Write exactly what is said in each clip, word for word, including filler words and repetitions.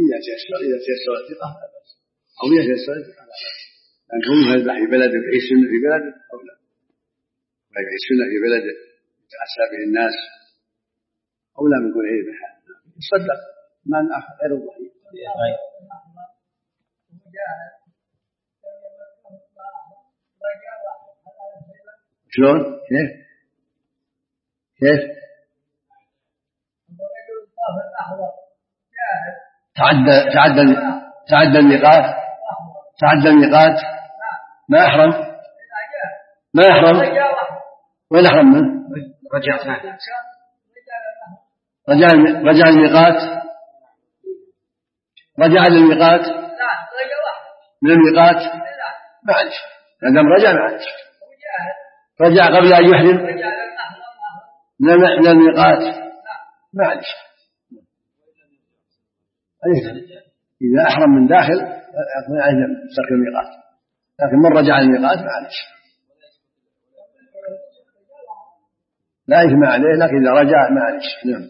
إذا تيسر إذا تيسر الثقة لا بأس، أو إذا تيسر الثقة لا بأس، لأن كونه يذبح في بلده يعيش سنة في بلده أو لا، ويعيش سنة في بلده يتأسى به الناس أو لا من كونه يذبح يصدق مال آخر غير الضحية. شلون؟ كيف؟ كيف؟ تعدى تعدى تعدى الميقات تعدى الميقات ما أحرم ما أحرم وين أحرم منه؟ رجع رجع رجع الميقات رجع للميقات من الميقات معلش عندما رجع معلش رجع قبل أن يحرم من الميقات معلش إذا أحرم من داخل ترك الميقات، لكن من رجع الميقات معلش لا إثم عليه، لكن إذا رجع معلش. نعم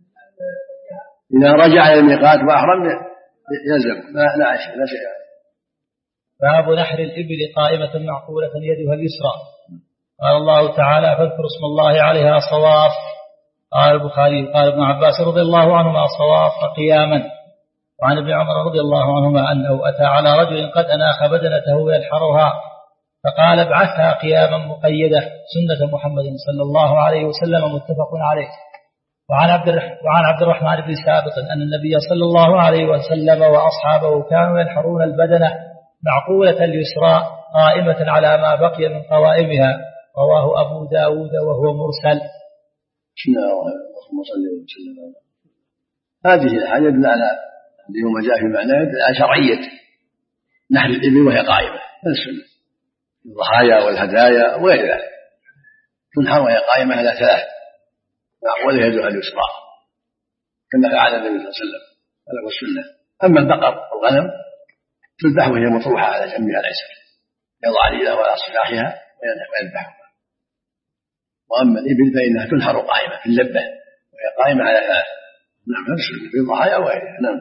إذا رجع إلى الميقات وأحرم يلزم لا لا شيء لا شيء. باب نحر الإبل قائمة معقولة يدها اليسرى. قال الله تعالى فاذكروا اسم الله عليها صواف. قال البخاري قال ابن عباس رضي الله عنهما صواف قياما. وعن ابن عمر رضي الله عنهما أنه أتى على رجل قد أناخ بدنته ينحرها فقال ابعثها قياما مقيدة سنة محمد صلى الله عليه وسلم متفق عليه. وعن عبد وعن عبد الرحمن بن ثابت أن النبي صلى الله عليه وسلم وأصحابه كانوا ينحرون البدنة معقولة اليسرى قائمة على ما بقي من قوائمها. رواه أبو داود وهو مرسل. بسم الله الرحمن الرحيم. هذه الحاجة يدل على اليوم جاء في معناه يدل على شرعية نحر الإبل وهي قائمة هذا السنة، الضحايا والهدايا وغير ذلك تنحر وهي قائمة على ثلاث معقولة يدها اليسرى كما فعل النبي صلى الله عليه وسلم هذا هو السنة. أما البقر والغنم تذبح وهي مطروحة على جنبها الأيسر يضع الإله على صلاحها ويذبحها. وأما الإبل فإنها تنحر قائمة في اللبة وهي قائمة على ثلاث. نعم هذا السنة في الضحايا وغيرها. نعم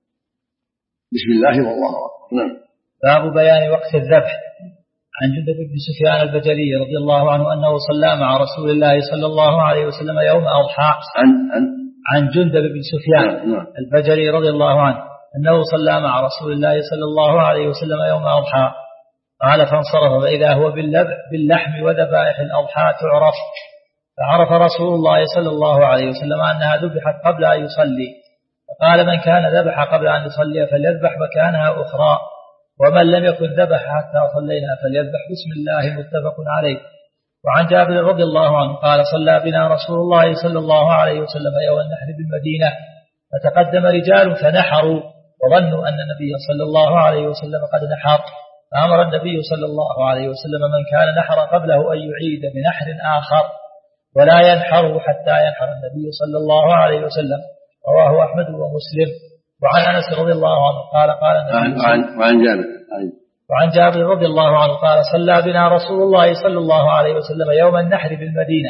بسم الله والله أكبر. نعم. باب بيان وقت الذبح. عن جندب بن سفيان البجلي رضي الله عنه أنه صلى مع رسول الله صلى الله عليه وسلم يوم أضحى. عن عن عن جندب بن سفيان نعم. البجلي رضي الله عنه أنه صلى مع رسول الله صلى الله عليه وسلم يوم أضحى قال فانصرف فإذا هو باللحم وذبائح الأضحى تعرف. فعرف رسول الله صلى الله عليه وسلم أنها ذبحت قبل أن يصلي فقال من كان ذبح قبل أن يصلي فليذبح مكانها أخرى ومن لم يكن ذبح حتى صلينا فليذبح بسم الله متفق عليه. وعن جابر رضي الله عنه قال صلى بنا رسول الله صلى الله عليه وسلم يوم النحر بالمدينة فتقدم رجال فنحروا وظنوا أن النبي صلى الله عليه وسلم قد نحر فأمر النبي صلى الله عليه وسلم من كان نحر قبله أن يعيد بنحر آخر ولا ينحره حتى ينحر النبي صلى الله عليه وسلم. رواه أحمد ومسلم. وعن أنس رضي الله عنه قال قال النبي وعن, وعن جابر وعن جابر رضي الله عنه قال صلى بنا رسول الله صلى الله عليه وسلم يوم النحر بالمدينة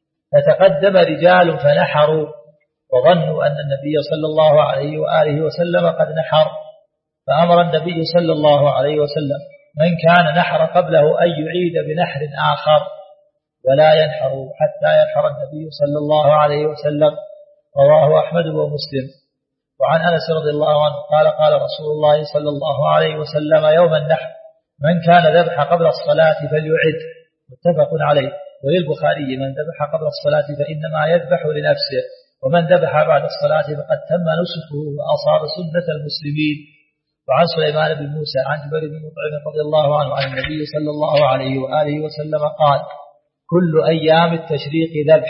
فتقدم رجال فنحروا وظنوا أن النبي صلى الله عليه وآله وسلم قد نحر فأمر النبي صلى الله عليه وسلم من كان نحر قبله أن يعيد بنحر آخر ولا ينحر حتى ينحر النبي صلى الله عليه وسلم. رواه أحمد ومسلم. وعن أنس رضي الله عنه قال قال رسول الله صلى الله عليه وسلم يوم النحر من كان ذبح قبل الصلاة فليعد متفق عليه. وللبخاري من ذبح قبل الصلاة فإنما يذبح لنفسه ومن ذبح بعد الصلاة فقد تم نسكه وأصاب سنة المسلمين. وعن سليمان بن موسى عن جبير بن مطعم رضي الله عنه عن النبي صلى الله عليه وآله وسلم قال كل أيام التشريق ذبح.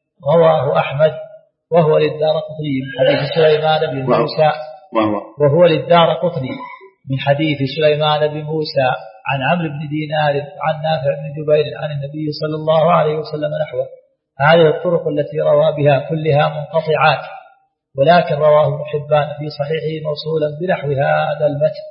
رواه أحمد وهو للدارقطني من حديث سليمان بن موسى وهو للدارقطني من حديث سليمان بن موسى عن عمرو بن دينار عن نافع بن جبير عن النبي صلى الله عليه وسلم نحوه. هذه الطرق التي روى بها كلها منقطعات ولكن رواه ابن حبان في صحيحه موصولا بنحو هذا المتن.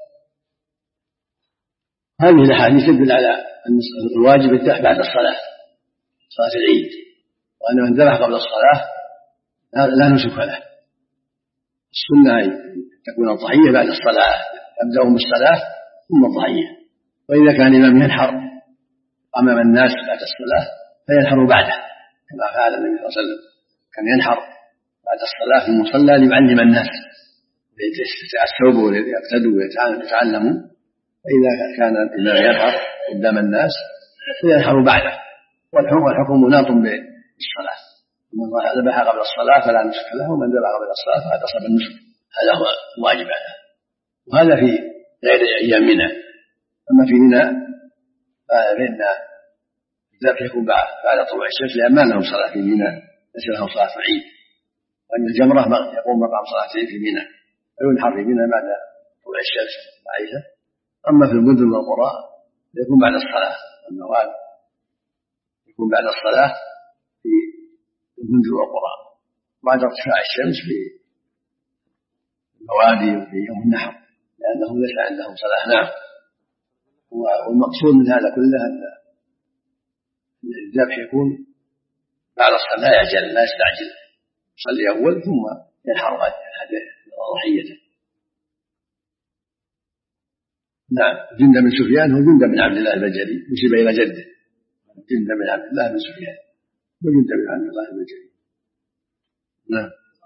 هذه الأحاديث تدل على أن الواجب الذبح بعد الصلاة صلاة العيد وأن من ذبح قبل الصلاة لا نسك له. السنة تكون الضحية بعد الصلاة، يبدأ بالصلاة ثم الضحية. وإذا كان الإمام ينحر أمام الناس بعد الصلاة فينحر بعده كما فعل النبي صلى الله عليه وسلم، كان ينحر بعد الصلاة في المصلى ليعلم الناس ليتأسوا ويقتدوا ويتعلموا. فإذا كان الإمام ينحر قدام الناس فينحر بعده، والحكم مناط بالصلاة. من ذبح قبل الصلاة فلا نسك له، ومن ذبح قبل الصلاة فقد أصاب النسك، هذا هو الواجب عليه. وهذا في غير أيام منى. أما في منى فإن الذبح يكون بعد طلوع الشمس، لأن ما لهم صلاة في منى، ليس لهم صلاة العيد، وأن الجمرة يقوم مقام صلاة العيد في منى، فينحر في منى بعد طلوع الشمس عائشة. أما في المدن والقرى يكون بعد الصلاة، والموال يكون بعد الصلاة في المدن والقرى بعد ارتفاع الشمس في الوادي وفي يوم النحر، لأنهم ليس عندهم صلاة. نعم. والمقصود من هذا كله أن الذبح يكون بعد الصلاة، لا يعجل لا يستعجل، يصلي أول ثم ينحر ضحيته. نعم. جند بن سفيان هو جند بن عبد الله البجلي، نسب إلى جده، جند بن عبد الله بن سفيان وجند بن عبد الله البجلي. نعم.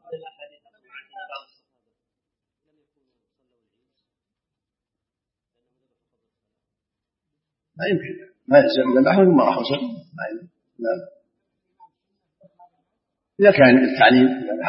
ما يمكن ما يلزم ذبحهم ثم راحوا صلوا. نعم. إذا كان التعليم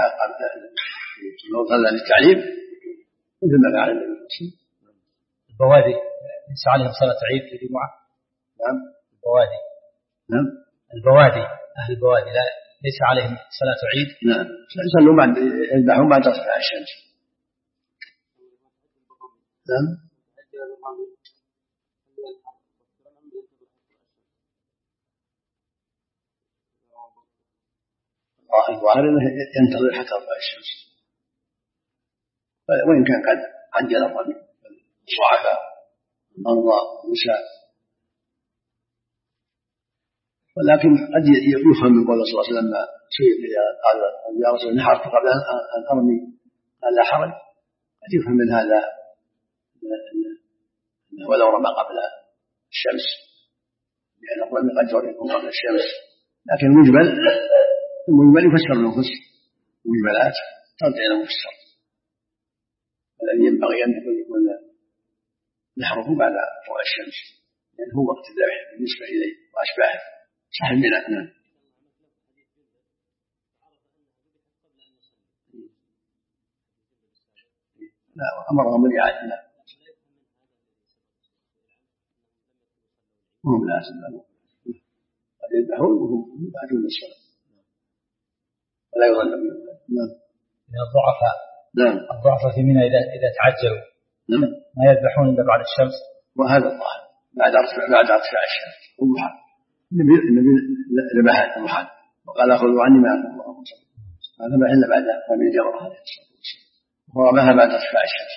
لو صلى للتعليم مثل ما فعل النبي صلى الله عليه وسلم. البوادي ليس عليهم صلاة عيد في الجمعة. نعم. البوادي. نعم. البوادي أهل البوادي لا ليس عليهم صلاة عيد. نعم. يصلون بعد يذبحون بعد ارتفاع الشمس. نعم. الظاهر انه ينتظر حتى تطلع الشمس، وان كان قد عجل الظن الضعفاء المرضى النساء، ولكن قد يفهم من قول صلى الله عليه وسلم لما سئل قال يا رسول الله نحرت قبل ان ارمي قال لا حرج، قد يفهم من هذا ولو رمى قبل الشمس لان الرمي قد يكون قبل الشمس، لكن المجمل المجمل يفسر النفس، المجملات ترجع إلى المفسر. الذي ينبغي أن يكون نحره بعد طلوع الشمس، لأنه هو وقت الذبح بالنسبة إليه وأشباهه صاحب منى. نعم. لا أمرهم بالإعادة. لا هم لازم قد يذبحون وهم يبعدون الصلاة ولا يظن بهم. نعم. من الضعفاء. نعم. الضعفاء في منى إذا إذا تعجلوا نعم ما يذبحون إلا بعد الشمس. وهذا الظاهر بعد ارتفاع بعد ارتفاع الشمس والضحى. النبي النبي ذبح الضحى وقال خذوا عني ما أكل الله هذا ما إلا بعد رمي الجمرة عليه الصلاة والسلام، ورماها بعد ارتفاع الشمس.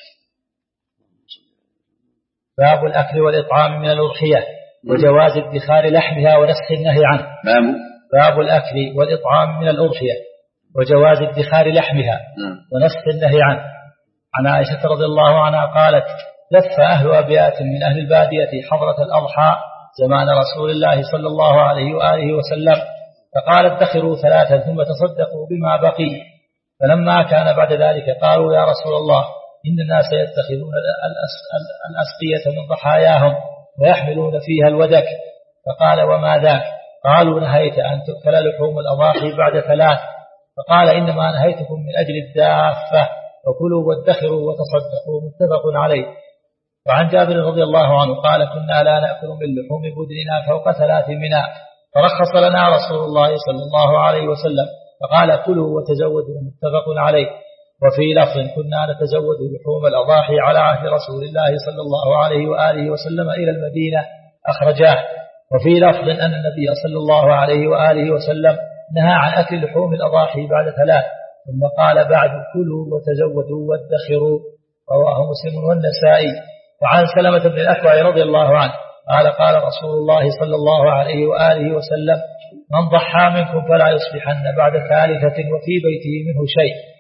باب الأكل والإطعام من الأضحية وجواز ادخار لحمها ونسخ النهي عنه. باب باب الأكل والإطعام من الأضحية وجواز ادخار لحمها ونسخ النهي عنه. عن عائشة رضي الله عنها قالت لف أهل أبيات من أهل البادية حضرة الأضحى زمان رسول الله صلى الله عليه وآله وسلم فقال ادخروا ثلاثا ثم تصدقوا بما بقي، فلما كان بعد ذلك قالوا يا رسول الله إن الناس يتخذون الأسقية من ضحاياهم ويحملون فيها الودك، فقال وما ذاك؟ قالوا نهيت أن تؤكل لحوم الأضاحي بعد ثلاث، فقال إنما نهيتكم من أجل الدافة، فكلوا وادخروا وتصدقوا، متفق عليه. وعن جابر رضي الله عنه قال كنا لا نأكل من لحوم بدننا فوق ثلاث منا، فرخص لنا رسول الله صلى الله عليه وسلم فقال كلوا وتزودوا، متفق عليه. وفي لفظ كنا نتزود لحوم الأضاحي على عهد رسول الله صلى الله عليه وآله وسلم إلى المدينة، أخرجاه. وفي لفظ أن النبي صلى الله عليه وآله وسلم نهى عن أكل لحوم الأضاحي بعد ثلاث، ثم قال بعد كلوا وتزودوا وادخروا، رواه مسلم والنسائي. وعن سلمة بن الأكوع رضي الله عنه قال قال رسول الله صلى الله عليه وآله وسلم من ضحى منكم فلا يصبحن بعد ثالثة وفي بيته منه شيء،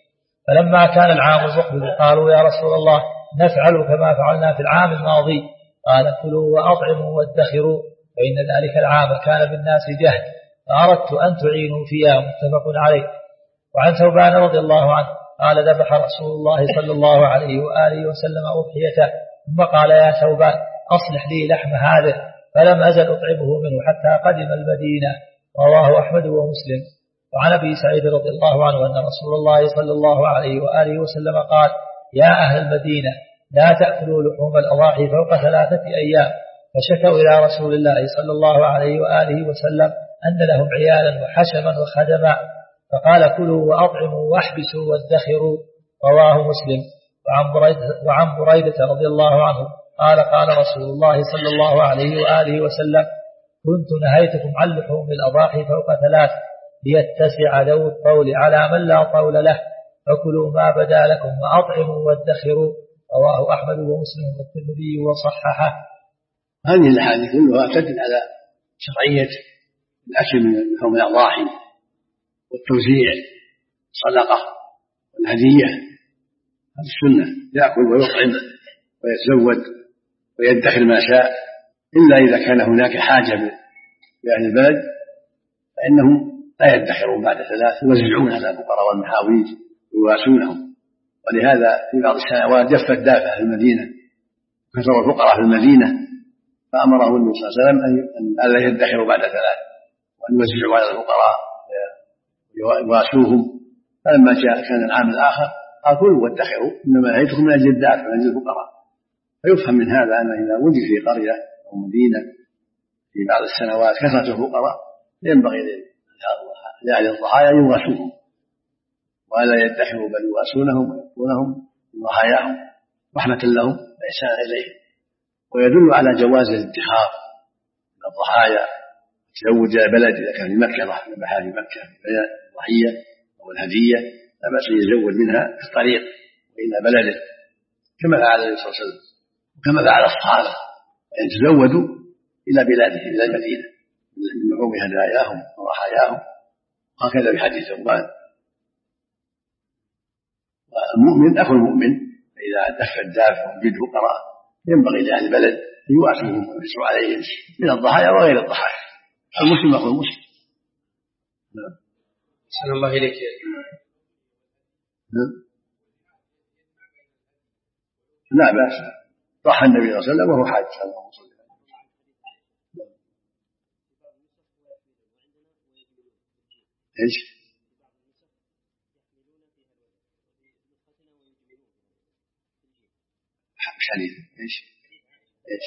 فلما كان العام المقبل قالوا يا رسول الله نفعل كما فعلنا في العام الماضي. قال كلوا وأطعموا وادخروا فإن ذلك العام كان بالناس جهد فأردت أن تعينوا فيها. متفق عليه. وعن ثوبان رضي الله عنه قال ذبح رسول الله صلى الله عليه وآله وسلم أضحيته ثم قال يا ثوبان أصلح لي لحم هذا، فلم أزل أطعمه منه حتى قدم المدينة. رواه أحمد ومسلم. وعن أبي سعيد رضي الله عنه أن رسول الله صلى الله عليه وآله وسلم قال يا أهل المدينة لا تأكلوا لحوم الأضاحي فوق ثلاثة أيام، فشكوا إلى رسول الله صلى الله عليه وآله وسلم أن لهم عيالا وحشما وخدما، فقال كلوا وأطعموا واحبسوا وادخروا. رواه مسلم. وعن بريدة, وعن بريدة رضي الله عنه قال قال رسول الله صلى الله عليه وآله وسلم كنت نهيتكم عن لحوم الأضاحي فوق ثلاث ليتسع ذو الطول على من لا طول له، فكلوا ما بدا لكم وأطعموا وادخروا. رواه أحمد ومسلم والترمذي وصححه. هذه الأحاديث كلها تدل على شرعية الأكل من لحوم الأضاحي والتوزيع الصدقة والهدية. هذه السنة، يأكل ويطعم ويتزود ويدخر ما شاء، إلا إذا كان هناك حاجة بأهل البلد فإنهم لا يدخرون بعد ثلاث، يوزعون على الفقراء والمحاويج ويواسونهم. ولهذا في بعض السنوات جفت دافع في المدينة، كثر الفقراء في المدينة، فأمره النبي صلى الله عليه وسلم أن لا يدخروا بعد ثلاث وأن يوزعوا على الفقراء ويواسوهم. فلما جاء كان العام الآخر قال كلوا وادخروا إنما نهيتكم من أجل الدافع من أجل الفقراء. فيفهم من هذا أن إذا وجد في قرية أو مدينة في بعض السنوات كثرة الفقراء ينبغي لأهل الضحايا يواسوهم ولا يدخروا بل يواسونهم ويكونهم من ضحاياهم رحمة لهم وإحسانا إليهم. ويدل على جواز الادخار من الضحايا، تزوج بلد إذا كان في مكة ذبحها في مكة الضحية أو الهدية لا بأس يزود منها في الطريق وإلى بلده كما فعل النبي صلى الله عليه وسلم وكما فعل الصحابة أن تزودوا إلى بلادهم إلى المدينة من لحوم هداياهم وضحاياهم. وهكذا في حديث ثوبان. والمؤمن أخو المؤمن فإذا دف الدافع وجد فقراء ينبغي لأهل البلد أن يواسوهم ويحرصوا عليهم من الضحايا وغير الضحايا. المسلم أخو المسلم. أحسن الله إليك. لا بأس، ضحى النبي صلى الله عليه وسلم وهو حاج صلى الله عليه وسلم. ايش؟ حديث ايش؟ ايش؟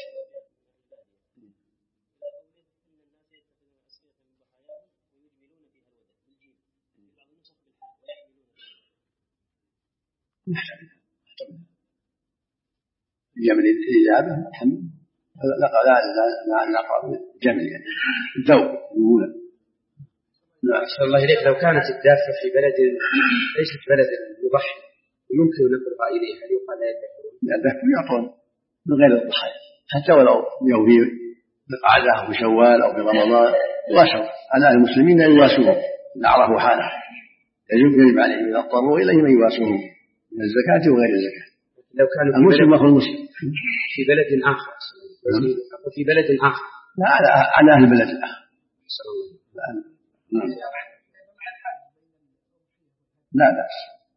جمل الإجابة الحمد لا لا لا نقرأ جمل يعني الذوق الأولى. نعم. أحسن الله إليك. لو كانت الدافة في بلد ليست بلد يضحي ويمكن نقلها إليها هل يقال لا يدخرون؟ لا يدخرون يعطون من غير الضحايا حتى ولو يوم في القعدة أو في شوال أو في رمضان يواسوا على المسلمين يواسوهم إن عرفوا حاله. يجب عليهم إذا اضطروا إليه من يواسوهم من الزكاة وغير الزكاة. لو كانوا المسلم أخو المسلم في بلد آخر في بلد آخر لا على على أهل البلد الآخر. لا بأس.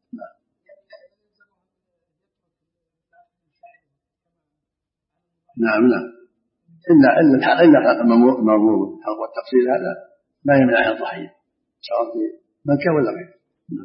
نعم نعم إلا إلا الحق إلا الحق المرغوب الحق والتفصيل هذا ما يمنع عن الضحية سواء في مكة ولا غيره.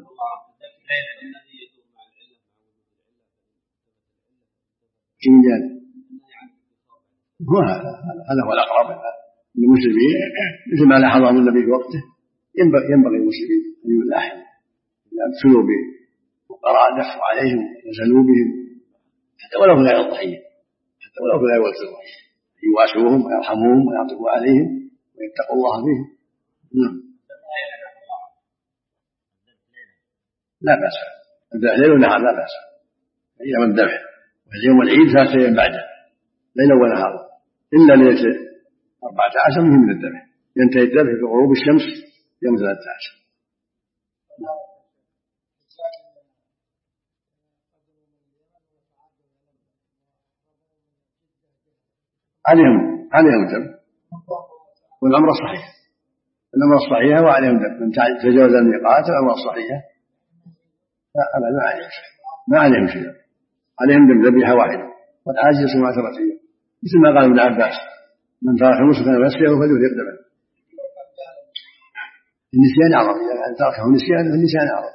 جنجان هو هذا هذا هو الأقرب للمسلمين مثل ما لاحظه النبي في وقته. ينبغي ينبغي المسلمين أن يلاحظوا إذا ابتلوا بفقراء دفعوا عليهم نزلوا بهم حتى ولو في غير الضحية حتى ولو في غير وقت الضحية يواسوهم ويرحموهم ويعطفوا عليهم ويتقوا الله فيهم. نعم لا بأس الذبح ليل ونهار لا بأس أيام الذبح واليوم العيد ثلاثة أيام بعده ليلا ونهار إلا ليلة أربعة عشر منه من الذبح ينتهي الذبح في غروب الشمس يوم ثلاثة عشر. عليهم عليهم دم، والعمرة صحيحة، العمرة الصحيحة وعليهم دم. من تجاوز الميقات العمرة الصحيحة لا أبدا ما عليهم شيء، ما عليهم شيء، عليهم دم ذبيحة واحدة، والحاج يصوم عشرة أيام مثل ما قال ابن عباس: من ترك نسكا فليصله فليفرق دمه. النسيان أعظم، إذا تركه نسيان فالنسيان أعظم.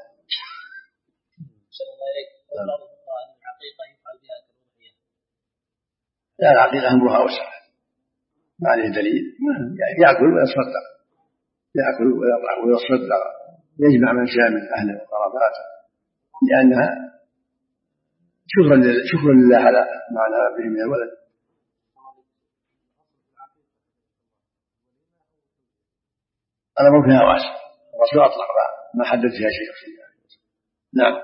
لا، العقيقة أمرها أوسع، ما عليه دليل، يأكل ويصدق، يأكل ويصدق، يجمع من شاء من أهله وقراباته، لأنها شكرا شكرا لله على ما على به من الولد. الأمر فيها واسع، الرسول أطلق ما حدد فيها شيء. نعم.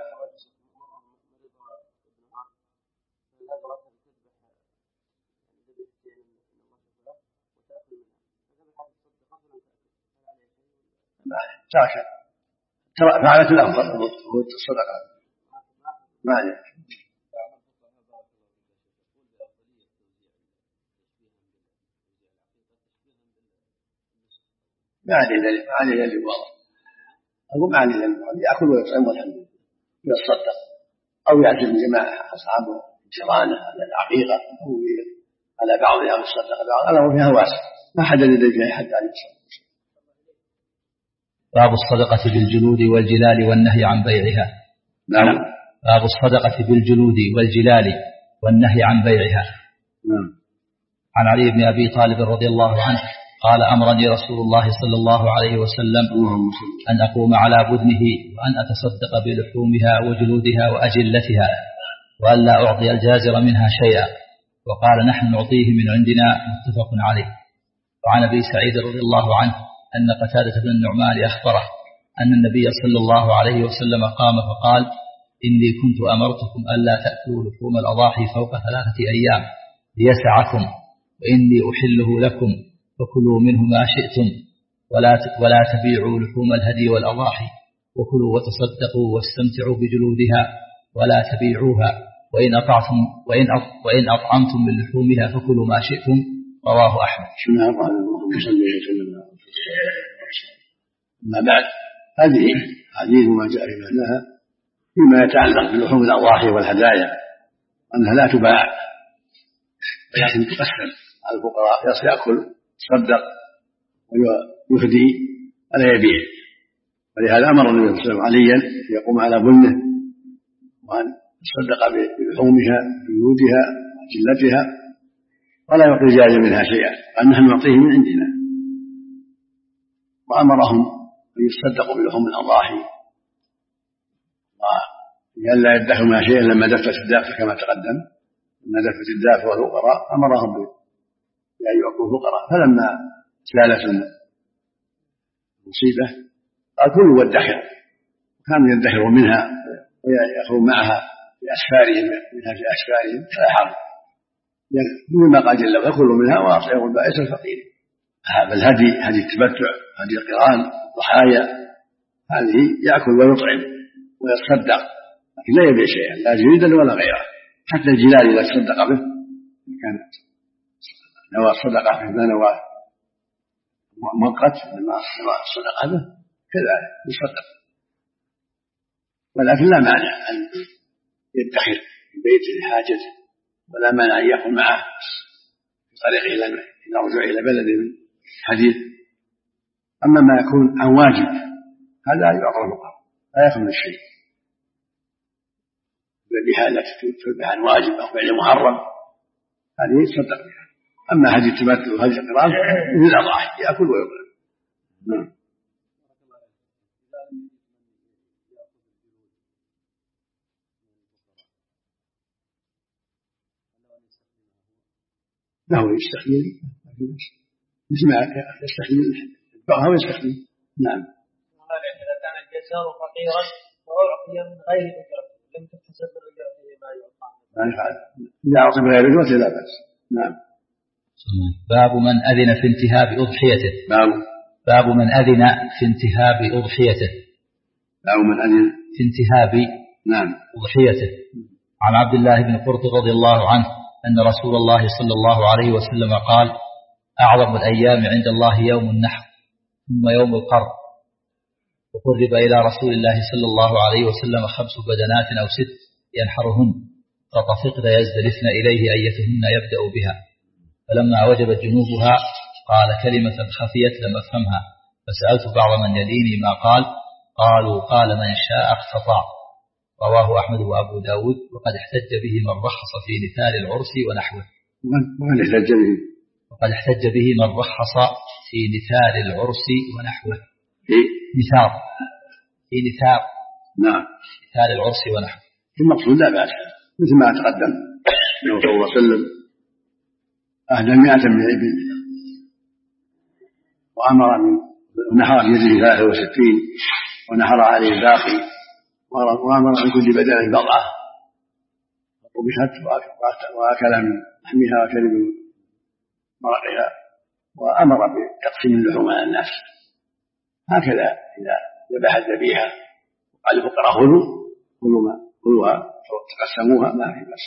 ترك فعلت الأفضل هو الصدقة، ما عليه. ما عليه دليل، ما عليه دليل واضح، أقول ما عليه دليل، يأكل ويطعم والحمد لله، يتصدق أو يعزم جماعة أصحابه جيرانه على العقيقة أو على بعضها ويتصدق بعض، الأمر فيها واسع، ما حدد دليل فيها حد عليه الصلاة والسلام. باب الصدقة بالجلود والجلال والنهي عن بيعها. نعم. باب الصدقة بالجلود والجلال والنهي عن بيعها. نعم. عن علي بن أبي طالب رضي الله عنه قال: أمرني رسول الله صلى الله عليه وسلم أن أقوم على بدنه وأن أتصدق بلحومها وجلودها وأجلتها، وأن لا أعطي الجازر منها شيئا، وقال: نحن نعطيه من عندنا، متفق عليه. وعن أبي سعيد رضي الله عنه أن قتادة بن النعمان أخبره أن النبي صلى الله عليه وسلم قام فقال: إني كنت أمرتكم ألا تأكلوا لحوم الأضاحي فوق ثلاثة أيام ليسعكم، وإني أحله لكم فكلوا منه ما شئتم، ولا ولا تبيعوا لحوم الهدي والأضاحي، وكلوا وتصدقوا واستمتعوا بجلودها ولا تبيعوها، وإن أطعتم وإن وإن أطعمتم من لحومها فكلوا ما شئتم. رواه أحمد. ما بعد، هذه حديث ما جاء في معناها فيما يتعلق بلحوم الأضاحي والهدايا، أنها لا تباع ولكن تقسم على الفقراء، يأكل يصدق ويهدي ولا يبيع. ولهذا أمر النبي صلى الله عليه وسلم عليا يقوم على بنه وأن يصدق بلحومها بجلودها وجلتها ولا يعطي الجائز منها شيئا، وأن نحن نعطيه من عندنا. وأمرهم أن يصدقوا بلحوم الأضاحي وأن لا يدخروا منها شيئا لما دفت الدافة كما تقدم، لما دفت الدافة والفقراء أمرهم بأن يعطوا الفقراء. فلما زالت المصيبة قال: كلوا وادخروا، كانوا يدخروا منها ويأخذوا معها في أسفارهم منها في أسفارهم فلا حرج، بما قال جل وعلا: كلوا منها وأطعموا البائس الفقير. هذا الهدي هدي التمتع، هدي القران، ضحايا، هذه يأكل ويطعم ويتصدق، لكن لا يبيع شيئا، لا جلدا ولا غيره. حتى الجلال إذا تصدق به كانت نوى الصدقة فيما نوى مؤقت لما الصدقة به كذلك يصدق، ولكن لا مانع أن يدخر في بيته لحاجته، ولا مانع أن يأكل معه في طريقه إلى الرجوع إلى بلده من حديث. أما ما يكون عن واجب هذا يعطى الفقراء، لا يأكل من الشيء. الذبيحة التي تذبح عن واجب أو فعل محرم هذه يتصدق بها. أما هذه التمتع وهذه القران من الأضاحي يأكل ويطعم. نعم. له يستخدم مثل ما يستخدم البقرة ويستخدم. نعم. إذا كان الجزار فقيرا وأعطي من غير أجرته لم تحتسب من أجرته ما يعطى. ما يفعل إذا أعطي من غير أجرته لا بأس. نعم. باب من أذن في انتهاب أضحيته. باب باب من أذن في انتهاب أضحيته. باب من أذن في انتهاب نعم أضحيته. عن عبد الله بن قرط رضي الله عنه أن رسول الله صلى الله عليه وسلم قال: أعظم الأيام عند الله يوم النحر ثم يوم القرن. وقرب إلى رسول الله صلى الله عليه وسلم خمس بدنات أو ست ينحرهن، فطفقن يزدلفن إليه أيتهن يبدأ بها، فلما وجبت جنوبها قال كلمة خفيت لم أفهمها، فسألت بعض من يليني ما قال، قالوا: قال من شاء اقتطع. رواه أحمد وأبو داود. وقد احتج به من رخص في نثار العرس ونحوه. وقد احتج به وقد احتج به من رخص في نثار العرس ونحوه. إيه؟ نثار في نثار نعم نثار العرس ونحوه. المقصود لا بأس، مثل ما تقدم أنه صلى الله عليه وسلم أهدى مئة من الإبل وأمر من ونحر في يده ثلاثة وستين ونحر عليه الباقي، وأمر عن كل بدنة بضعة وطبخت وأكل من لحمها وشرب من مرقها، وأمر بتقسيم اللحوم على الناس. هكذا إذا ذبح الذبيحة وقال الفقراء خذوا كلوا كلوها تقسموها ما في بأس.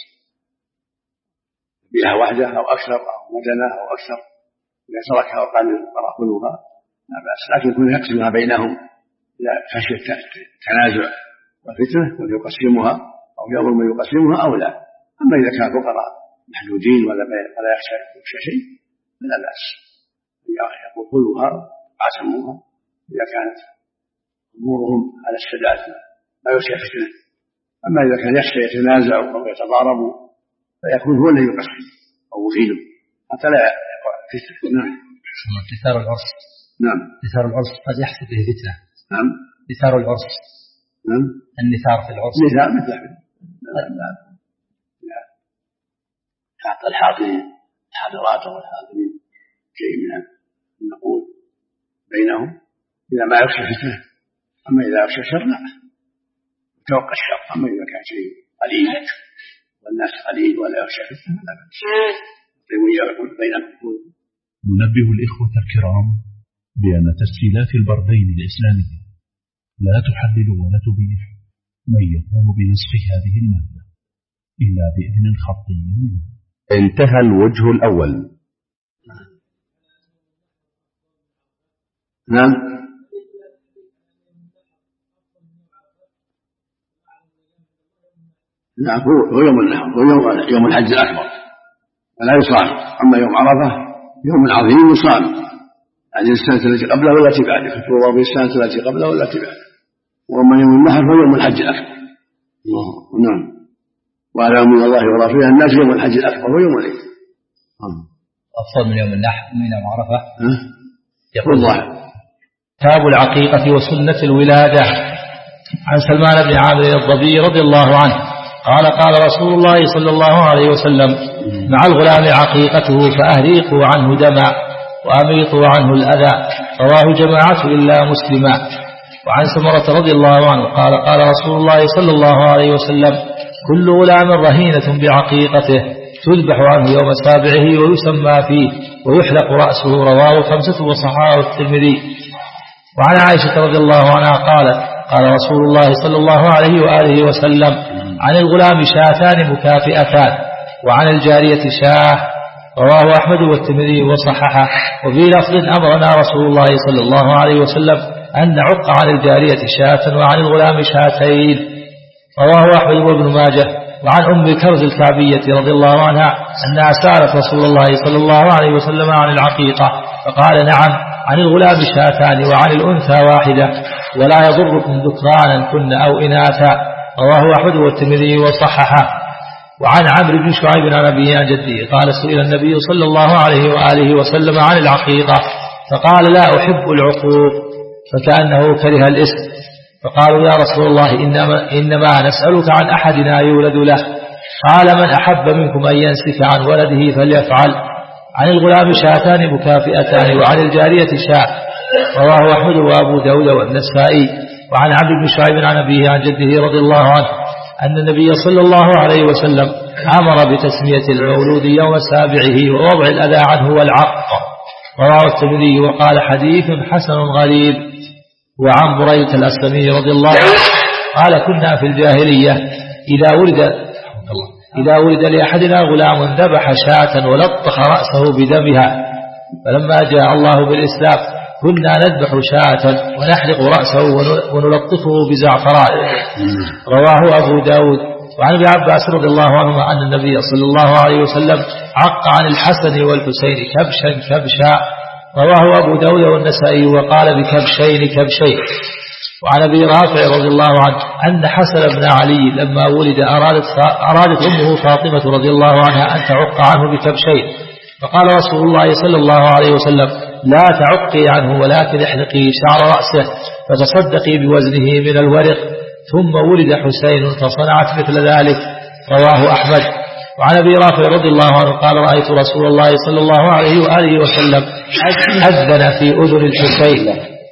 ذبيحة واحدة أو أكثر أو مدنة أو أكثر إذا تركها وقال الفقراء كلوها لا بأس، لكن يكون يقسمها بينهم إذا خشي التنازع والفتنة ويقسمها أو يأمر من يقسمها أو لا. أما إذا كان فقراء محدودين ولا ولا يخشى شيء فلا بأس، يقول كلوها قسموها إذا كانت أمورهم على السداد ما يخشى فتنة. أما إذا كان يخشى يتنازع أو يتضاربوا فيكون هو الذي يقسم أو يفيده حتى لا يقع فتنة. نعم. نثار العرس. نعم. نثار العرس قد يحصل به فتنة. نعم. نثار العرس. نعم. النثار في العرس. نثار مثل نعم نعم. حتى الحاضرين الحاضرات والحاضرين شيء من النقود بينهم إذا ما يخشى فتنة. أما إذا يخشى شر لا توقع الشر. أما إذا كان شيء قليل والناس قليل ولا يخشى فتنة لا بأس. يقول بينهم. ننبه الإخوة الكرام بأن تسجيلات البردين الإسلامية لا تحلل ولا تبيح من يقوم بنسخ هذه المادة إلا بإذن خطي منه. انتهى الوجه الأول. نعم. نعم هو يوم النحر هو يوم الحج الأكبر ولا يصام. أما يوم عرفة يوم عظيم يصام عن السنة التي قبله والتي بعده، يفطر بالسنة التي قبله والتي بعده. وأما يوم النحر هو يوم الحج الأكبر. نعم. وعلى من الله ورسوله الناس يوم الحج الأكبر هو يوم العيد. أفضل من يوم النحر من يوم عرفة. يقول الله كتاب العقيقة وسنة الولادة. عن سلمان بن عامر الضبي رضي الله عنه قال قال رسول الله صلى الله عليه وسلم: مع الغلام عقيقته فأهريقوا عنه دما وأميطوا عنه الأذى. رواه جماعة إلا مسلما. وعن سمرة رضي الله عنه قال قال رسول الله صلى الله عليه وسلم: كل غلام رهينة بعقيقته تذبح عنه يوم سابعه ويسمى فيه ويحلق رأسه. رواه خمسة وصححه الترمذي. وعن عائشة رضي الله عنها قالت قال رسول الله صلى الله عليه وآله وسلم: عن الغلام شاتان مكافئتان وعن الجارية شاه. رواه أحمد والترمذي وصححه. وفي لفظ: أمرنا رسول الله صلى الله عليه وسلم أن نعق عن الجارية شاة وعن الغلام شاتين. رواه أحمد وابن ماجه. وعن أم كرز الكعبية رضي الله عنها أنها سألت رسول الله صلى الله عليه وسلم عن العقيقة فقال: نعم، عن الغلام شاتان وعن الأنثى واحدة، ولا يضركم ذكرانا كن أو إناثا. رواه أحمد والترمذي وصححه. وعن عمرو بن شعيب عن أبيه عن جده قال: سئل النبي صلى الله عليه وآله وسلم عن العقيقة فقال: لا أحب العقوق، فكأنه كره الاسم. فقالوا: يا رسول الله إنما, إنما نسألك عن أحدنا يولد له. قال: من أحب منكم أن ينسك عن ولده فليفعل. عن الغلام شاتان مكافئتان وعن الجارية شاة. رواه أحمد وأبو داود والنسائي. وعن عبد بن شعيب عن أبيه عن جده رضي الله عنه أن النبي صلى الله عليه وسلم أمر بتسمية المولود يوم سابعه ووضع الأذى عنه والعق. رواه الترمذي وقال: حديث حسن غريب. وعن بريدة الأسلمي رضي الله عنه قال: كنا في الجاهلية إذا ولد إذا ولد لأحدنا غلام ذبح شاة ولطخ رأسه بدمها، فلما جاء الله بالإسلام كنا نذبح شاة ونحلق رأسه ونلطفه بزعفران. رواه أبو داود. وعن ابن عباس رضي الله عنهما أن النبي صلى الله عليه وسلم عق عن الحسن والحسين كبشا كبشا. رواه أبو داود والنسائي وقال بكبشين كبشين. وعن أبي رافع رضي الله عنه أن حسن بن علي لما ولد أرادت, أرادت أمه فاطمة رضي الله عنها أن تعق عنه بكبشين، فقال رسول الله صلى الله عليه وسلم لا تعقي عنه ولكن احلقي شعر رأسه فتصدقي بوزنه من الورق. ثم ولد حسين فصنعت مثل ذلك. رواه أحمد. وعن أبي رافع رضي الله عنه قال رأيت رسول الله صلى الله عليه وآله وسلم أذن في أذن الحسين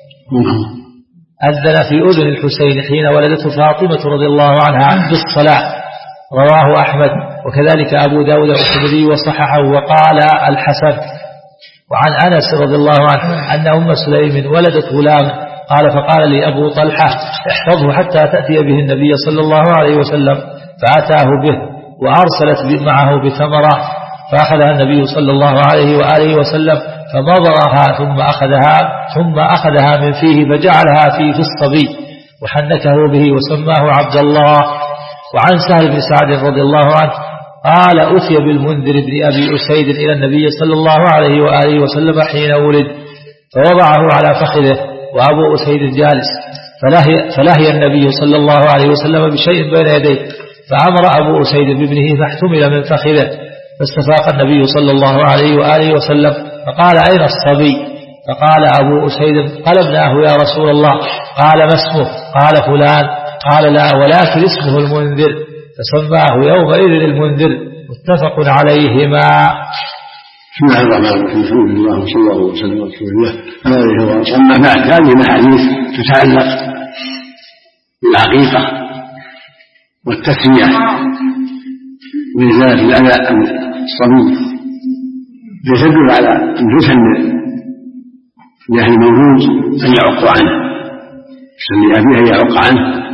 أذن في أذن الحسين حين ولدته فاطمة رضي الله عنها بالصلاة. رواه أحمد وكذلك أبو داود والترمذي وصححه وقال الحسن. وعن أنس رضي الله عنه أن أم سليم ولدت غلام، قال فقال لي أبو طلحة احفظه حتى تأتي به النبي صلى الله عليه وسلم، فأتاه به وأرسلت معه بثمرة، فأخذها النبي صلى الله عليه وآله وسلم فمضرها ثم أخذها ثم أخذها من فيه فجعلها في في الصبي وحنكه به وسماه عبد الله. وعن سهل بن سعد رضي الله عنه قال أتي بالمنذر بن أبي أسيد إلى النبي صلى الله عليه وآله وسلم حين ولد، فوضعه على فخذه وأبو أسيد جالس، فلهي, فلهي النبي صلى الله عليه وسلم بشيء بين يديه، فأمر أبو أسيد بابنه فاحتمل من فخذه، فاستفاق النبي صلى الله عليه وآله وسلم فقال أين الصبي؟ فقال أبو أسيد قلبناه يا رسول الله. قال ما اسمه؟ قال فلان. قال لا ولكن اسمه المنذر، فسماه يومئذ المنذر. متفق عليهما. بسم الله الرحمن الرحيم. الحمد لله وصلى الله وسلم على رسول الله عليه وسلم. أما بعد، هذه الأحاديث تتعلق بالعقيقة والتسمية وإزالة الأذى عن الصبي، يدل على أن يسمى لأهل المولود أن يعق عنه، يسمي أبيه أن يعق عنه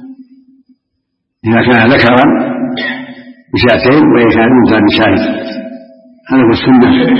إذا كان ذكرا بشاتين وإذا كان أنثى بشاة. هذا هو السنة.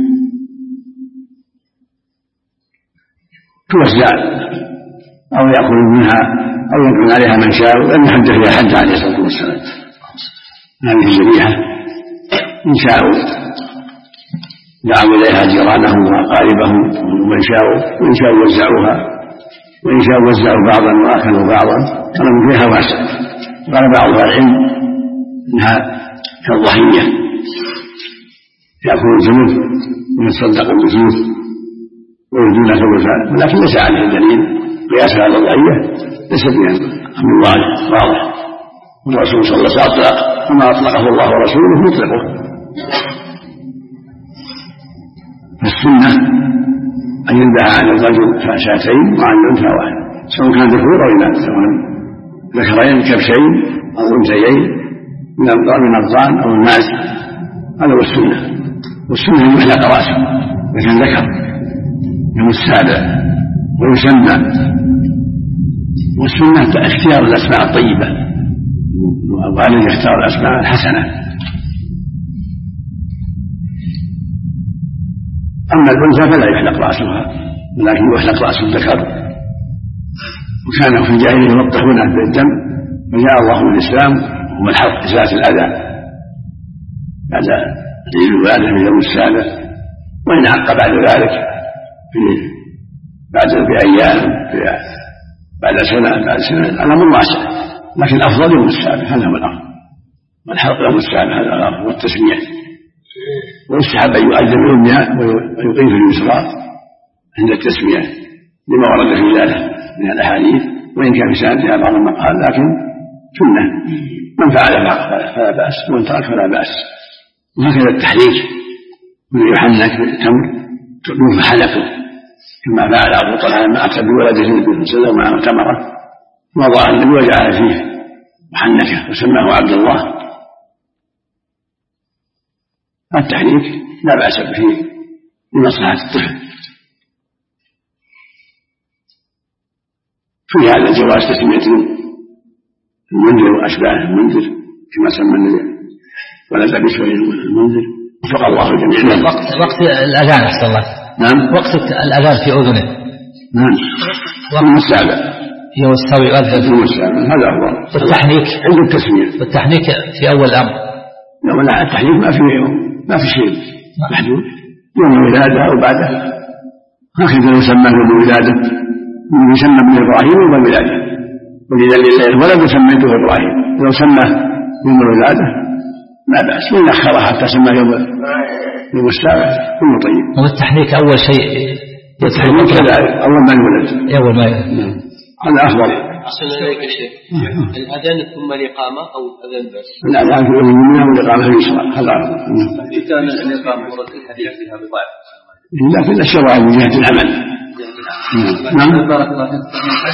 توزع أو يأخذ منها أو يدعو عليها من شاء، ولم يحدث فيها حد عليه الصلاة والسلام. هذه الجميع إن شاءوا دعوا إليها جيرانهم وأقاربهم ومن شاءوا، وإن شاءوا وزعوها، وإن شاءوا وزعوا بعضا وأكلوا بعضا، فلم فيها واسع. قال بعض العلم إنها كالضحية، يأكل الجنود ويتصدقوا بالجنود ويردون ثلثا، ولكن ليس عليه دليل قياس على الضحية، ليس بها أمر واضح. والرسول صلى الله عليه وسلم أطلق وما أطلقه الله ورسوله مطلقه. فالسنة أن يذبح عن الرجل شاتين وعن الأنثى واحد، سواء كان ذكور أو إناث، سواء ذكرين كبشين أو أنثيين من الضان أو المعز. هذا هو السنة. والسنة أن يحلق رأسه إذا كان ذكر يوم السابع ويسمى. والسنة اختيار الأسماء الطيبة، وأن يختار الأسماء الحسنة. أما الأنثى فلا يحلق رأسها، ولكن يحلق رأس الذكر. وكانوا في الجاهلية يلطخون بالدم، فجاء الله بالإسلام هو الحق إزالة الأذى بعد الولادة في اليوم السابع، وإن عق بعد ذلك في بعد بأيام بعد سنة بعد سنة الأمر واسع، لكن الأفضل يوم السابع، هذا هو الأفضل، والحلق يوم السابع هذا الأفضل، والتسمية. ويستحب أن يؤذن باليمنى ويقيم في اليسرى عند التسمية لما ورد في ذلك من الأحاديث، وإن كان في سندها بعض المقال، لكن سنة. من فعل فلا بأس، ومن ترك فلا بأس. وهكذا التحريك من يحنك بالتمر تدور حلقه، كما فعل أبو طلحة لما أتى بولده النبي صلى الله عليه وسلم معه تمرة، وضع النبي وجعل فيه وحنكه وسماه عبد الله. التحريك لا بأس به لمصلحة الطفل. في هذا جواز تسمية المنذر وأشباه المنذر كما سمى النبي ولا تلبسوا المنزل وفق الله جميعا. وقت وقت الأذان أحسن الله. نعم. وقت الأذان في أذنه. نعم. يوم السابع. يوم السابع والأذان. يوم السابع هذا أفضل. والتحنيك عند التسمية. والتحنيك في أول الأمر. لا ولا التحنيك ما في ما في شيء محدود. يوم الولادة أو بعده. هكذا لو سماه يوم الولادة يسمى ابن إبراهيم يوم الولادة. ولذا الولد سميته إبراهيم. لو سماه يوم الولادة لا بأس. وإن أخرها حتى سماه يوم يوم السابع كله طيب. والتحنيك أول شيء. التحنيك كذلك أول ما يولد. أول ما يولد. هذا أفضل. أحسن إليك يا شيخ. الأذان ثم الإقامة أو الأذان بس؟ الأذان في الأذن والإقامة في اليسرى هذا أفضل. إن كان الإقامة ورد الحديث فيها بضعف. لكن الشرع من جهة العمل. نعم. بارك الله فيك.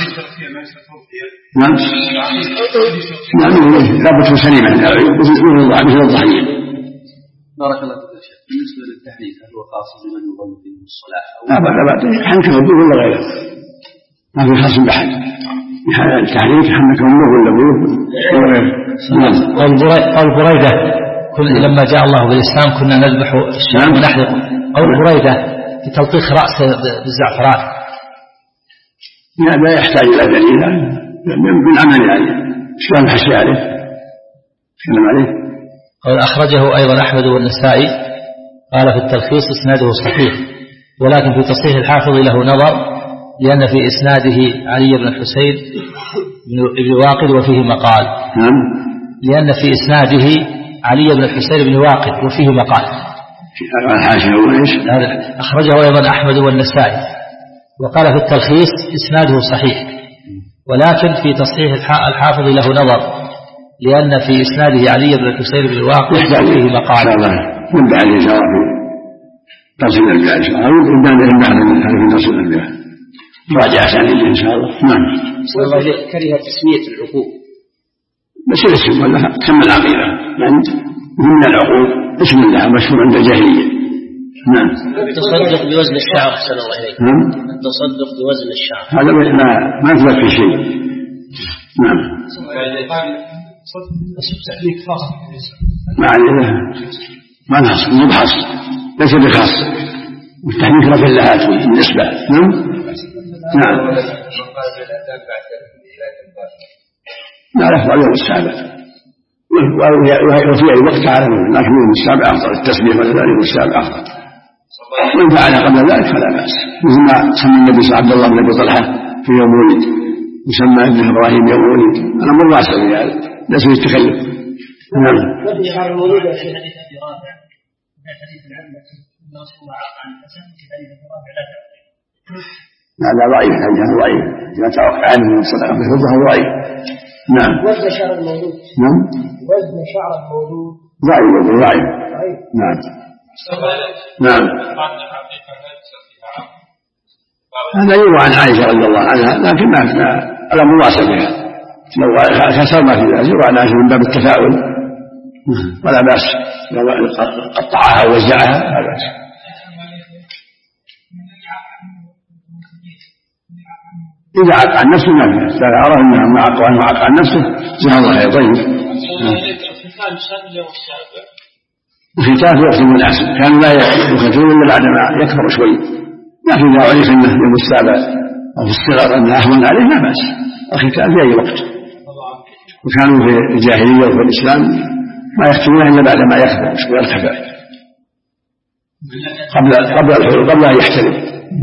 نعم. نعم. لا بد سليما مثل الضحية. بارك الله فيك يا شيخ. بالنسبة للتحريك هل هو خاص بمن يظن فيه الصلاة أو؟ لا بد لا بد حنك أبوه ولا غيره. ما في خاص بحد. التحريك حنك أمه ولا أبوه ولا غيره. قول بريدة لما جاء الله بالإسلام كنا نذبح الشام ونحرقه. قول بريدة في تلطيخ رأسه بالزعفران. لا لا يحتاج إلى دليل من عمل يعني شلون حسي عليه تكلم عليه. قال أخرجه أيضا أحمد والنسائي قال في التلخيص إسناده صحيح ولكن في تصحيح الحافظ له نظر لأن في إسناده علي بن الحسين بن واقد وفيه مقال. نعم. لأن في إسناده علي بن الحسين بن واقد وفيه مقال. أخرجه أيضا أحمد والنسائي وقال في التلخيص إسناده صحيح ولكن في تصحيح الحافظ له نظر لأن في إسناده علي بن الحسين بن واقد وفيه مقال. نبدأ عليه سواء في تصل الأنبياء إن شاء الله ونبدأ عليه في تصل الأنبياء راجع ثاني إن شاء الله. نعم. صلى الله عليه كره تسمية العقوق بس الاسم ولا تسمى العقيدة يعني من العقوق اسم الله مشهور عند الجاهلية. نعم. التصدق بوزن الشعر أحسن الله إليك. نعم. التصدق بوزن الشعر هذا ما ما يثبت في شيء. نعم. ما عليه ما نحص نبحث ليس بخاص والتحنيك رفع اللهات بالنسبة. نعم. نعم. لا يفضل يوم السابع وفي أي وقت على لكن يوم السابع أفضل التسبيح ولا يوم السابع أفضل. وإن فعل قبل ذلك فلا بأس مثل ما سمى النبي صلى الله عليه وسلم طلحة في يوم ولد وسمى ابنه إبراهيم يوم ولد أنا مر واسع في هذا ليس بالتكلف. نعم. هذا ضعيف هذا ضعيف إذا توقع عنه من صدقة بفضلها ضعيف. نعم. وزن شعر المولود. نعم. وزن شعر المولود ضعيف ضعيف. نعم. نعم. هذا يروى عن عائشة رضي الله عنها لكن ما على مواصل بها لو كسر ما في ذلك يروى عن عائشة من باب التفاؤل ولا بأس لو قطعها ووزعها لا بأس. إذا عق عن نفسه ما فيها إذا أرى أنه ما عق عنه عق عن نفسه جزاه الله خير. طيب. الختان في وقت مناسب كانوا لا يختتون إلا بعد ما يكبر شوي لكن إذا عرف أنه يوم السابع أو في الصغر أنه أهون عليه لا بأس الختان في أي وقت. وكانوا في الجاهلية وفي الإسلام ما يختمون إلا بعد ما يكبر ويرتفع قبل قبل الحلول قبل أن يحترم.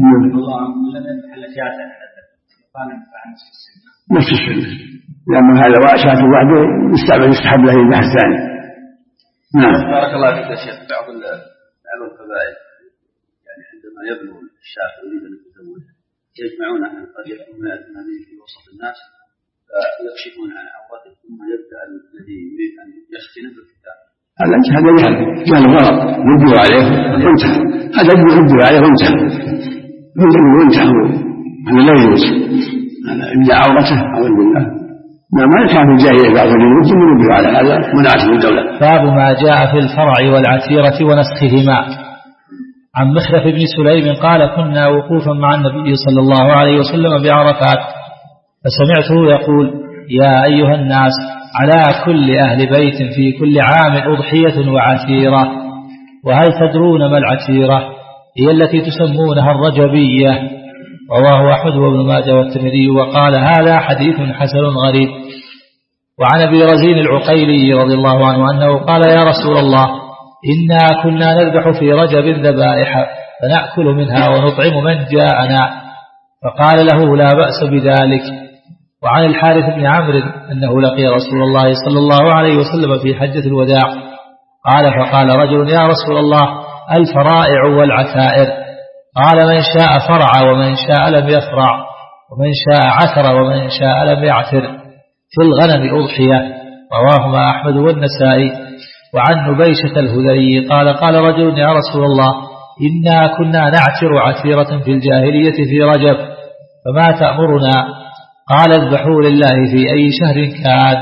نفس السنة لأن هذا وأشهد وحده يستعمل يستحب له البحث الثاني. نعم. بارك الله فيك يا شيخ. بعض بعض القبائل يعني عندما يبلغ الشاب يريد أن يتزوج يجمعون عن قرية ما في وسط الناس فيكشفون عن عورته ثم يبدأ الذي يريد أن يختنه بالختان. هذا هذا جهل غلط ردوا عليه وانتهى. هذا ردوا عليه وانتهى وانتهى. هذا لا يجوز هذا إلا عورته أعوذ بالله. ما كان في الجاهلية بعض الجنود ثم ردوا على هذا منعته الدولة. باب ما جاء في الفرع والعتيرة ونسخهما. عن مخلف بن سليم قال كنا وقوفا مع النبي صلى الله عليه وسلم بعرفات فسمعته يقول يا أيها الناس على كل أهل بيت في كل عام أضحية وعتيرة. وهل تدرون ما العتيرة؟ هي التي تسمونها الرجبية. رواه أحمد وابن ماجه والترمذي وقال هذا حديث حسن غريب. وعن أبي رزين العقيلي رضي الله عنه أنه قال يا رسول الله إنا كنا نذبح في رجب ذبائح فنأكل منها ونطعم من جاءنا، فقال له لا بأس بذلك. وعن الحارث بن عمرو أنه لقي رسول الله صلى الله عليه وسلم في حجة الوداع قال فقال رجل يا رسول الله الفرائع والعتائر؟ قال من شاء فرع ومن شاء لم يفرع ومن شاء عثر ومن شاء لم يعثر، في الغنم أضحية. رواهما أحمد والنسائي. وعن نبيشة الهذلي قال قال رجل يا رسول الله إنا كنا نعتر عتيرة في الجاهلية في رجب فما تأمرنا؟ قال اذبحوا لله في أي شهر كان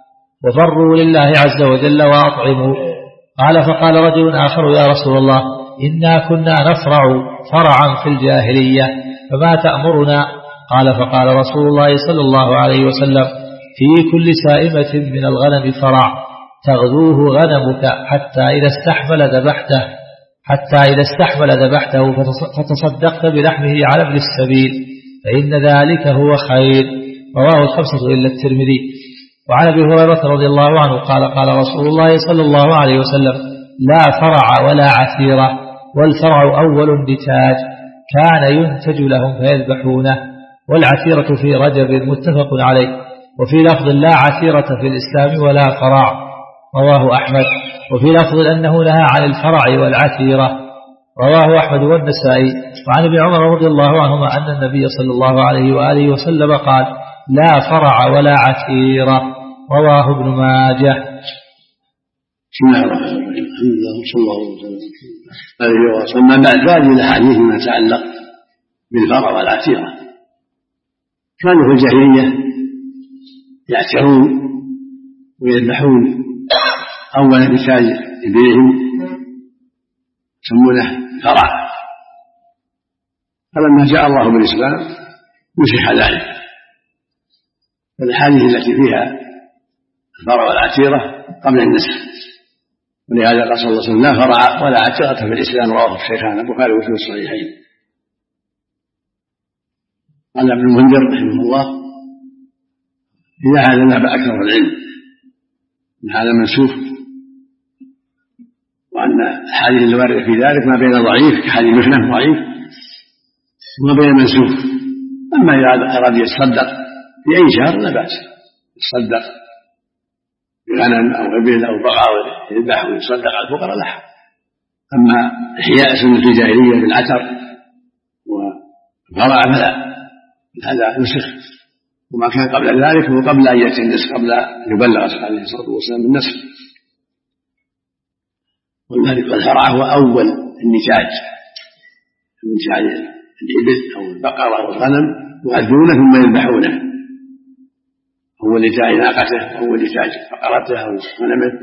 وبروا لله عز وجل وأطعموا. قال فقال رجل آخر يا رسول الله إنا كنا نفرع فرعا في الجاهلية فما تأمرنا؟ قال فقال رسول الله صلى الله عليه وسلم في كل سائمة من الغنم فرع تغذوه غنمك حتى إذا استحمل ذبحته حتى إذا استحمل ذبحته فتصدقت بلحمه على ابن السبيل فإن ذلك هو خير. رواه الخمسة إلا الترمذي. وعن أبي هريرة رضي الله عنه قال قال رسول الله صلى الله عليه وسلم لا فرع ولا عثيرة، والفرع أول النتاج كان ينتج لهم فيذبحونه، والعثيرة في رجب متفق عليه. وفي لفظ لا عثيرة في الإسلام ولا فرع. رواه أحمد. وفي لفظ أنه نهى عن الفرع والعثيرة. رواه أحمد والنسائي. وعن ابن عمر رضي الله عنهما أن النبي صلى الله عليه وآله وسلم قال لا فرع ولا عثيرة. رواه ابن ماجه. بسم الله الرحمن الرحيم. الحمد لله صلى الله عليه وسلم. هذه وصل. أما بعد هذه الأحاديث ما يتعلق بالفرع والعثيرة. كانوا في الجاهلية يعترون ويذبحون أول نتاج إبلهم يسمونه فرع، فلما جاء الله بالإسلام مسح ذلك. فالأحاديث التي فيها الفرع والعتيرة قبل النسخ، ولهذا قال صلى الله عليه وسلم لا فرع ولا عتيرة في الإسلام. رواه الشيخان البخاري ومسلم في الصحيحين. قال ابن المنذر رحمه الله إذا هذا ذهب أكثر العلم أن هذا منسوخ، وأن الحديث الواردة في ذلك ما بين ضعيف كحديث محنف ضعيف وما بين منسوخ. أما إذا أراد يتصدق في أي شهر لا بأس، يتصدق بغنم أو إبل أو بقرة يذبح ويصدق على الفقراء لا حرج. أما إحياء سنة الجاهلية بالعتر والفرع فلا، هذا نسخ، وما كان قبل ذلك هو قبل أن يأتي النسخ، قبل أن يبلغ عليه الصلاة والسلام بالنسخ. ولذلك الفرع هو أول النتاج من نتاج الإبل أو البقرة أو الغنم، يؤذونه ثم يذبحونه. أول نتاج ناقته، أول نتاج بقرته أو غنمه.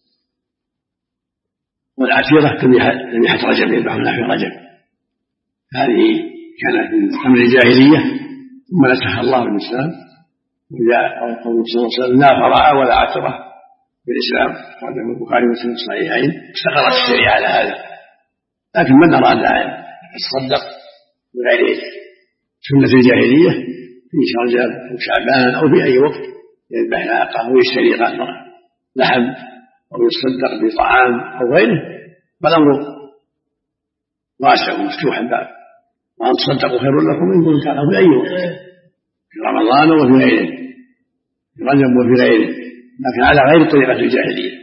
والعتيرة ذبيحة رجب يذبحونها في رجب. هذه كانت من أمر الجاهلية ثم نسخ الله بالإسلام، وجاء قوله صلى الله عليه وسلم لا فرع ولا عترة في الإسلام. وهذا البخاري ومسلم الصحيحين. استقرت الشريعة على هذا. لكن من أراد أن يتصدق بغير سنة الجاهلية في شهر أو شعبان أو في أي وقت يذبح ناقة ويشتري لحم أو يتصدق بطعام أو غيره، فالأمر واسع ومفتوح الباب، وأن تصدقوا خير لكم إن كنتم تعلمون في أي وقت، في رمضان وفي غيره، في رجب وفي غيره، لكن على غير طريقة الجاهلية.